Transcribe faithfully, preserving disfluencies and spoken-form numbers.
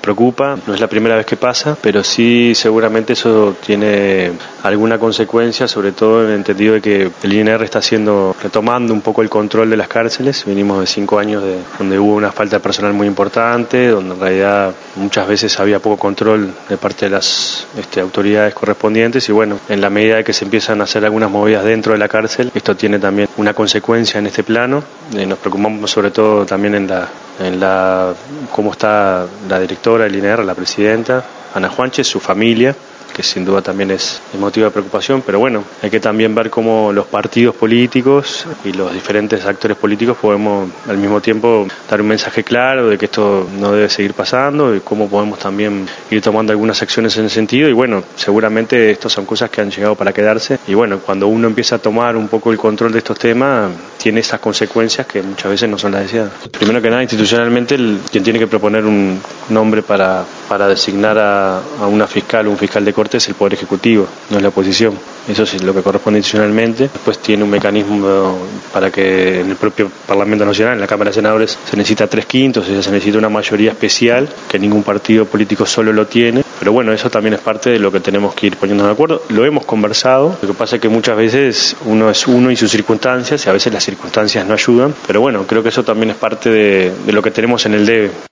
preocupa. No es la primera vez que pasa, pero sí seguramente eso tiene alguna consecuencia, sobre todo en el entendido de que el I N R está haciendo, retomando un poco el control de las cárceles. Venimos de cinco años de, donde hubo una falta de personal muy importante, donde en realidad muchas veces había poco control de parte de las este, autoridades correspondientes, y bueno, en la medida de que se empiezan a hacer algunas movidas dentro de la cárcel, esto tiene también una consecuencia en este plano. Eh, nos preocupamos sobre todo también en la, en la cómo está la directora del I N R, la presidenta, Ana Juanches, su familia, que sin duda también es motivo de preocupación, pero bueno, hay que también ver cómo los partidos políticos y los diferentes actores políticos podemos al mismo tiempo dar un mensaje claro de que esto no debe seguir pasando y cómo podemos también ir tomando algunas acciones en ese sentido. Y bueno, seguramente estas son cosas que han llegado para quedarse, y bueno, cuando uno empieza a tomar un poco el control de estos temas, tiene esas consecuencias que muchas veces no son las deseadas. Primero que nada, institucionalmente, el, quien tiene que proponer un nombre para, para designar a, a una fiscal o un fiscal de corte es el Poder Ejecutivo, no es la oposición. Eso es lo que corresponde institucionalmente. Después tiene un mecanismo para que en el propio Parlamento Nacional, en la Cámara de Senadores, se necesita tres quintos, o sea, se necesita una mayoría especial, que ningún partido político solo lo tiene. Pero bueno, eso también es parte de lo que tenemos que ir poniéndonos de acuerdo. Lo hemos conversado, lo que pasa es que muchas veces uno es uno y sus circunstancias, y a veces las circunstancias no ayudan. Pero bueno, creo que eso también es parte de, de lo que tenemos en el debe.